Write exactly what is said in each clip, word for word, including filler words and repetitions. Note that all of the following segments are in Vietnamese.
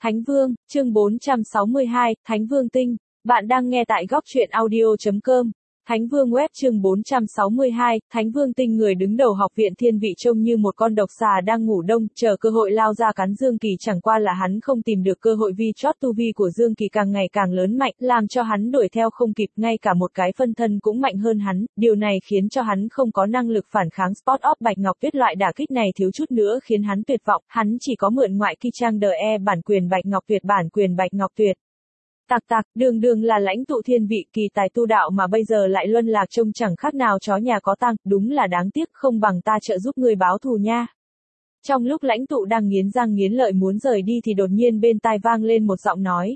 Thánh Vương, chương bốn trăm sáu mươi hai, Thánh Vương Tinh. Bạn đang nghe tại góc truyện audio.com. Thánh Vương Web chương bốn trăm sáu mươi hai, Thánh Vương Tinh. Người đứng đầu học viện thiên vị trông như một con độc xà đang ngủ đông, chờ cơ hội lao ra cắn Dương Kỳ, chẳng qua là hắn không tìm được cơ hội vì chót tu vi của Dương Kỳ càng ngày càng lớn mạnh, làm cho hắn đuổi theo không kịp, ngay cả một cái phân thân cũng mạnh hơn hắn, điều này khiến cho hắn không có năng lực phản kháng Spot of Bạch Ngọc Tuyết. Loại đả kích này thiếu chút nữa khiến hắn tuyệt vọng, hắn chỉ có mượn ngoại kỳ trang đờ e bản quyền Bạch Ngọc Tuyệt, bản quyền Bạch Ngọc Tuyệt. Tạc tạc, đường đường là lãnh tụ thiên vị kỳ tài tu đạo mà bây giờ lại luân lạc trông chẳng khác nào chó nhà có tang, đúng là đáng tiếc, không bằng ta trợ giúp ngươi báo thù nha. Trong lúc lãnh tụ đang nghiến răng nghiến lợi muốn rời đi thì đột nhiên bên tai vang lên một giọng nói.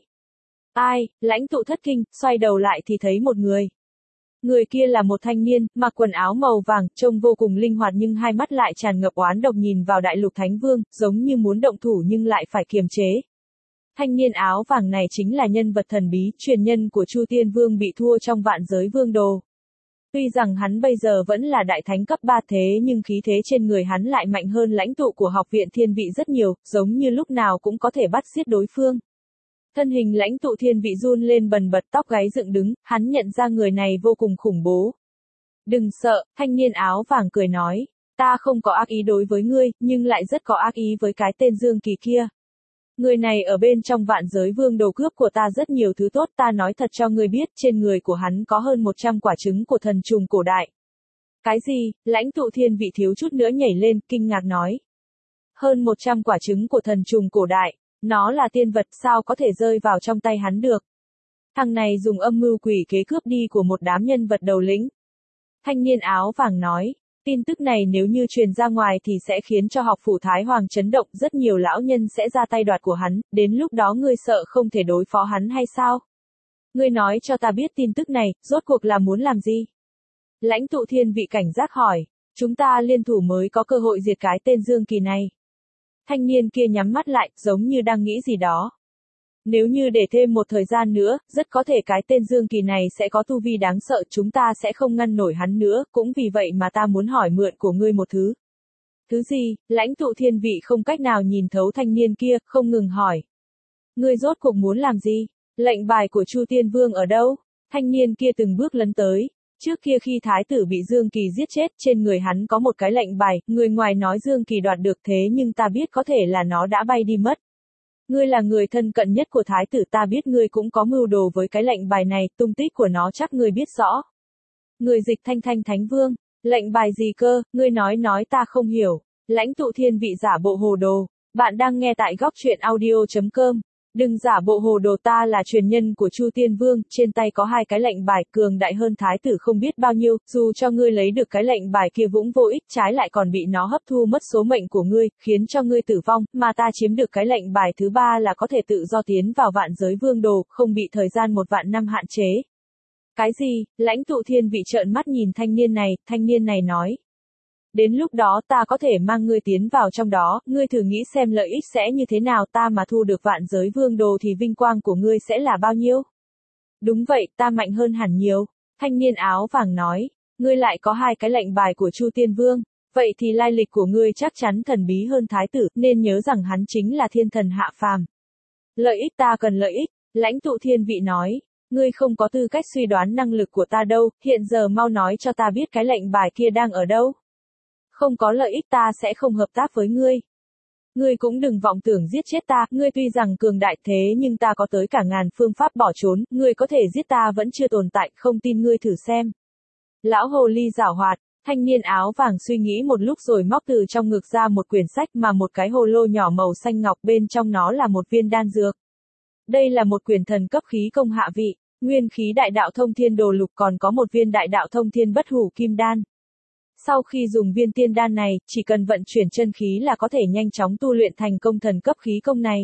Ai, lãnh tụ thất kinh, xoay đầu lại thì thấy một người. Người kia là một thanh niên, mặc quần áo màu vàng, trông vô cùng linh hoạt nhưng hai mắt lại tràn ngập oán độc nhìn vào Đại Lục Thánh Vương, giống như muốn động thủ nhưng lại phải kiềm chế. Thanh niên áo vàng này chính là nhân vật thần bí, truyền nhân của Chu Tiên Vương bị thua trong vạn giới vương đồ. Tuy rằng hắn bây giờ vẫn là đại thánh cấp ba thế nhưng khí thế trên người hắn lại mạnh hơn lãnh tụ của học viện thiên vị rất nhiều, giống như lúc nào cũng có thể bắt giết đối phương. Thân hình lãnh tụ thiên vị run lên bần bật, tóc gáy dựng đứng, hắn nhận ra người này vô cùng khủng bố. Đừng sợ, thanh niên áo vàng cười nói, ta không có ác ý đối với ngươi, nhưng lại rất có ác ý với cái tên Dương Kỳ kia. Người này ở bên trong vạn giới vương đồ cướp của ta rất nhiều thứ tốt, ta nói thật cho ngươi biết, trên người của hắn có hơn một trăm quả trứng của thần trùng cổ đại. Cái gì? Lãnh tụ thiên vị thiếu chút nữa nhảy lên, kinh ngạc nói. Hơn một trăm quả trứng của thần trùng cổ đại, nó là tiên vật sao có thể rơi vào trong tay hắn được. Thằng này dùng âm mưu quỷ kế cướp đi của một đám nhân vật đầu lĩnh. Thanh niên áo vàng nói. Tin tức này nếu như truyền ra ngoài thì sẽ khiến cho học phủ Thái Hoàng chấn động, rất nhiều lão nhân sẽ ra tay đoạt của hắn, đến lúc đó ngươi sợ không thể đối phó hắn hay sao? Ngươi nói cho ta biết tin tức này, rốt cuộc là muốn làm gì? Lãnh tụ thiên vị cảnh giác hỏi, chúng ta liên thủ mới có cơ hội diệt cái tên Dương Kỳ này. Thanh niên kia nhắm mắt lại, giống như đang nghĩ gì đó. Nếu như để thêm một thời gian nữa, rất có thể cái tên Dương Kỳ này sẽ có tu vi đáng sợ, chúng ta sẽ không ngăn nổi hắn nữa, cũng vì vậy mà ta muốn hỏi mượn của ngươi một thứ. Thứ gì? Lãnh tụ thiên vị không cách nào nhìn thấu thanh niên kia, không ngừng hỏi. Ngươi rốt cuộc muốn làm gì? Lệnh bài của Chu Tiên Vương ở đâu? Thanh niên kia từng bước lấn tới. Trước kia khi thái tử bị Dương Kỳ giết chết, trên người hắn có một cái lệnh bài, người ngoài nói Dương Kỳ đoạt được thế nhưng ta biết có thể là nó đã bay đi mất. Ngươi là người thân cận nhất của thái tử, ta biết ngươi cũng có mưu đồ với cái lệnh bài này, tung tích của nó chắc ngươi biết rõ. Người dịch thanh thanh Thánh Vương, lệnh bài gì cơ, ngươi nói nói ta không hiểu. Lãnh tụ thiên vị giả bộ hồ đồ, bạn đang nghe tại góc truyện audio.com. Đừng giả bộ hồ đồ, ta là truyền nhân của Chu Tiên Vương, trên tay có hai cái lệnh bài cường đại hơn thái tử không biết bao nhiêu, dù cho ngươi lấy được cái lệnh bài kia cũng vô ích, trái lại còn bị nó hấp thu mất số mệnh của ngươi, khiến cho ngươi tử vong, mà ta chiếm được cái lệnh bài thứ ba là có thể tự do tiến vào vạn giới vương đồ, không bị thời gian một vạn năm hạn chế. Cái gì? Lãnh tụ thiên vị trợn mắt nhìn thanh niên này, thanh niên này nói. Đến lúc đó ta có thể mang ngươi tiến vào trong đó, ngươi thử nghĩ xem lợi ích sẽ như thế nào, ta mà thu được vạn giới vương đồ thì vinh quang của ngươi sẽ là bao nhiêu? Đúng vậy, ta mạnh hơn hẳn nhiều. Thanh niên áo vàng nói, ngươi lại có hai cái lệnh bài của Chu Tiên Vương, vậy thì lai lịch của ngươi chắc chắn thần bí hơn thái tử, nên nhớ rằng hắn chính là thiên thần hạ phàm. Lợi ích, ta cần lợi ích, lãnh tụ thiên vị nói. Ngươi không có tư cách suy đoán năng lực của ta đâu, hiện giờ mau nói cho ta biết cái lệnh bài kia đang ở đâu. Không có lợi ích ta sẽ không hợp tác với ngươi. Ngươi cũng đừng vọng tưởng giết chết ta, ngươi tuy rằng cường đại thế nhưng ta có tới cả ngàn phương pháp bỏ trốn, ngươi có thể giết ta vẫn chưa tồn tại, không tin ngươi thử xem. Lão hồ ly giảo hoạt, thanh niên áo vàng suy nghĩ một lúc rồi móc từ trong ngực ra một quyển sách mà một cái hồ lô nhỏ màu xanh ngọc, bên trong nó là một viên đan dược. Đây là một quyển thần cấp khí công hạ vị, nguyên khí đại đạo thông thiên đồ lục, còn có một viên đại đạo thông thiên bất hủ kim đan. Sau khi dùng viên tiên đan này, chỉ cần vận chuyển chân khí là có thể nhanh chóng tu luyện thành công thần cấp khí công này.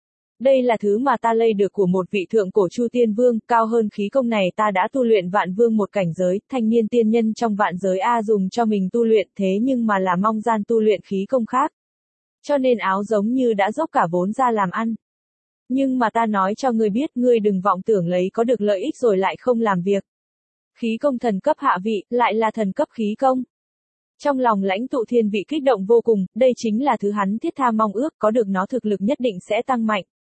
Đây là thứ mà ta lây được của một vị thượng cổ Chu Tiên Vương, cao hơn khí công này ta đã tu luyện vạn vương một cảnh giới, thanh niên tiên nhân trong vạn giới A dùng cho mình tu luyện thế nhưng mà là mong gian tu luyện khí công khác. Cho nên áo giống như đã dốc cả vốn ra làm ăn. Nhưng mà ta nói cho ngươi biết, ngươi đừng vọng tưởng lấy có được lợi ích rồi lại không làm việc. Khí công thần cấp hạ vị, lại là thần cấp khí công. Trong lòng lãnh tụ thiên vị kích động vô cùng, đây chính là thứ hắn thiết tha mong ước, có được nó thực lực nhất định sẽ tăng mạnh.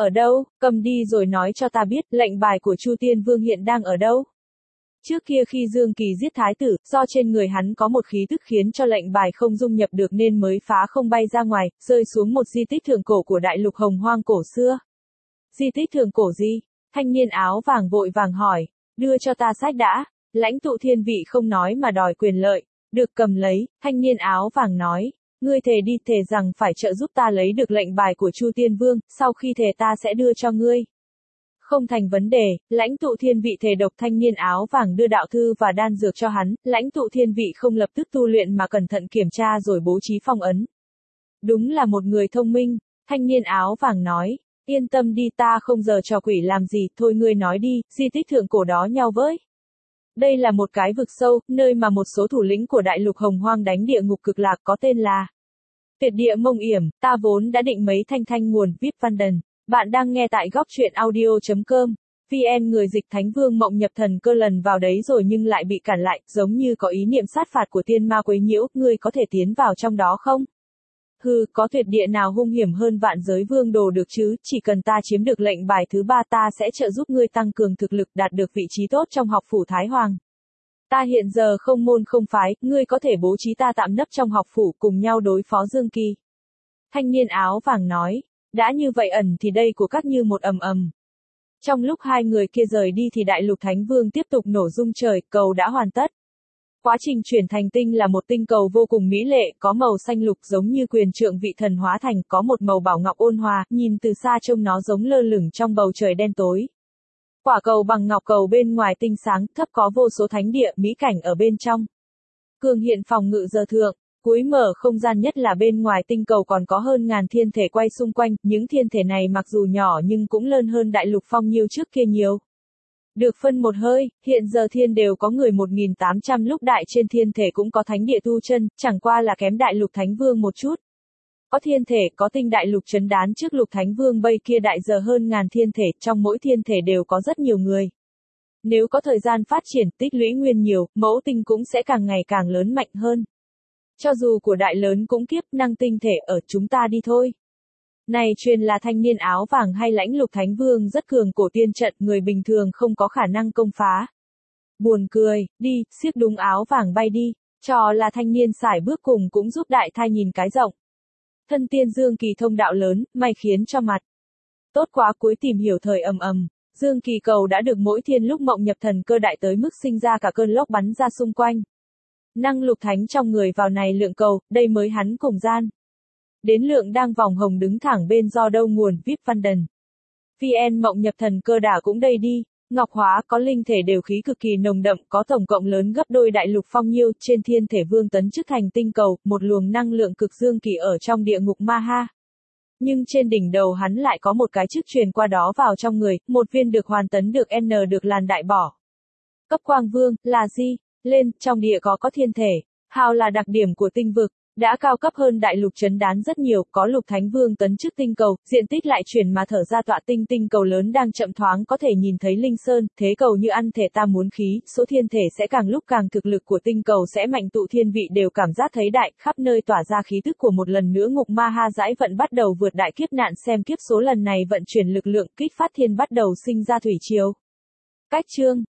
Ở đâu, cầm đi rồi nói cho ta biết, lệnh bài của Chu Tiên Vương hiện đang ở đâu? Trước kia khi Dương Kỳ giết thái tử, do trên người hắn có một khí tức khiến cho lệnh bài không dung nhập được nên mới phá không bay ra ngoài, rơi xuống một di tích thượng cổ của đại lục Hồng Hoang cổ xưa. Di tích thượng cổ gì? Thanh niên áo vàng vội vàng hỏi, đưa cho ta sách đã. Lãnh tụ thiên vị không nói mà đòi quyền lợi. Được, cầm lấy, thanh niên áo vàng nói. Ngươi thề đi, thề rằng phải trợ giúp ta lấy được lệnh bài của Chu Tiên Vương, sau khi thề ta sẽ đưa cho ngươi. Không thành vấn đề, lãnh tụ thiên vị thề độc. Thanh niên áo vàng đưa đạo thư và đan dược cho hắn, lãnh tụ thiên vị không lập tức tu luyện mà cẩn thận kiểm tra rồi bố trí phong ấn. Đúng là một người thông minh, thanh niên áo vàng nói. Yên tâm đi, ta không giờ trò quỷ làm gì, thôi ngươi nói đi, di tích thượng cổ đó nhau với. Đây là một cái vực sâu, nơi mà một số thủ lĩnh của đại lục Hồng Hoang đánh địa ngục cực lạc có tên là Tuyệt địa Mông Yểm. Ta vốn đã định mấy thanh thanh nguồn vê i pê văn đần. Bạn đang nghe tại góc truyện audio chấm com. vê en người dịch Thánh Vương Mộng Nhập Thần Cơ lần vào đấy rồi nhưng lại bị cản lại, giống như có ý niệm sát phạt của tiên ma quấy nhiễu, ngươi có thể tiến vào trong đó không? Hừ, có tuyệt địa nào hung hiểm hơn vạn giới vương đồ được chứ, chỉ cần ta chiếm được lệnh bài thứ ba ta sẽ trợ giúp ngươi tăng cường thực lực đạt được vị trí tốt trong học phủ Thái Hoàng. Ta hiện giờ không môn không phái, ngươi có thể bố trí ta tạm nấp trong học phủ cùng nhau đối phó Dương Kỳ. Thanh niên áo vàng nói, đã như vậy ẩn thì đây của các như một ầm ầm. Trong lúc hai người kia rời đi thì đại lục Thánh Vương tiếp tục nổ rung trời, cầu đã hoàn tất. Quá trình chuyển thành tinh là một tinh cầu vô cùng mỹ lệ, có màu xanh lục giống như quyền trượng vị thần hóa thành, có một màu bảo ngọc ôn hòa, nhìn từ xa trông nó giống lơ lửng trong bầu trời đen tối. Quả cầu bằng ngọc, cầu bên ngoài tinh sáng, thấp có vô số thánh địa, mỹ cảnh ở bên trong. Cường hiện phòng ngự giờ thượng, cuối mở không gian nhất là bên ngoài tinh cầu còn có hơn ngàn thiên thể quay xung quanh, những thiên thể này mặc dù nhỏ nhưng cũng lớn hơn đại lục phong nhiêu trước kia nhiều. Được phân một hơi, hiện giờ thiên đều có người một nghìn tám trăm lúc đại trên thiên thể cũng có thánh địa tu chân, chẳng qua là kém đại lục Thánh Vương một chút. Có thiên thể, có tinh đại lục chấn đán trước lục Thánh Vương bây kia đại giờ hơn ngàn thiên thể, trong mỗi thiên thể đều có rất nhiều người. Nếu có thời gian phát triển, tích lũy nguyên nhiều, mẫu tinh cũng sẽ càng ngày càng lớn mạnh hơn. Cho dù của đại lớn cũng kiếp năng tinh thể ở, chúng ta đi thôi. Này truyền là thanh niên áo vàng hay lãnh lục Thánh Vương rất cường cổ tiên trận, người bình thường không có khả năng công phá. Buồn cười, đi, xiếc đúng áo vàng bay đi, trò là thanh niên sải bước cùng cũng giúp đại thai nhìn cái rộng. Thân tiên Dương Kỳ thông đạo lớn, may khiến cho mặt. Tốt quá, cuối tìm hiểu thời ầm ầm, Dương Kỳ cầu đã được mỗi thiên lúc mộng nhập thần cơ đại tới mức sinh ra cả cơn lốc bắn ra xung quanh. Năng lục thánh trong người vào này lượng cầu, đây mới hắn cùng gian. Đến lượng đang vòng hồng đứng thẳng bên do đâu nguồn vê i pê văn đần. vê en mộng nhập thần cơ đả cũng đây đi, ngọc hóa có linh thể đều khí cực kỳ nồng đậm, có tổng cộng lớn gấp đôi đại lục phong nhiêu, trên thiên thể vương tấn chức thành tinh cầu, một luồng năng lượng cực dương kỳ ở trong địa ngục ma ha. Nhưng trên đỉnh đầu hắn lại có một cái chức truyền qua đó vào trong người, một viên được hoàn tấn được N được làn đại bỏ. Cấp quang vương, là gì? Lên, trong địa có có thiên thể, hào là đặc điểm của tinh vực. Đã cao cấp hơn đại lục chấn đán rất nhiều, có lục Thánh Vương tấn chức tinh cầu, diện tích lại chuyển mà thở ra tọa tinh tinh cầu lớn đang chậm thoáng có thể nhìn thấy linh sơn, thế cầu như ăn thể ta muốn khí, số thiên thể sẽ càng lúc càng thực lực của tinh cầu sẽ mạnh tụ thiên vị đều cảm giác thấy đại, khắp nơi tỏa ra khí tức của một lần nữa ngục ma ha giải vận bắt đầu vượt đại kiếp nạn xem kiếp số lần này vận chuyển lực lượng kích phát thiên bắt đầu sinh ra thủy triều. Cách chương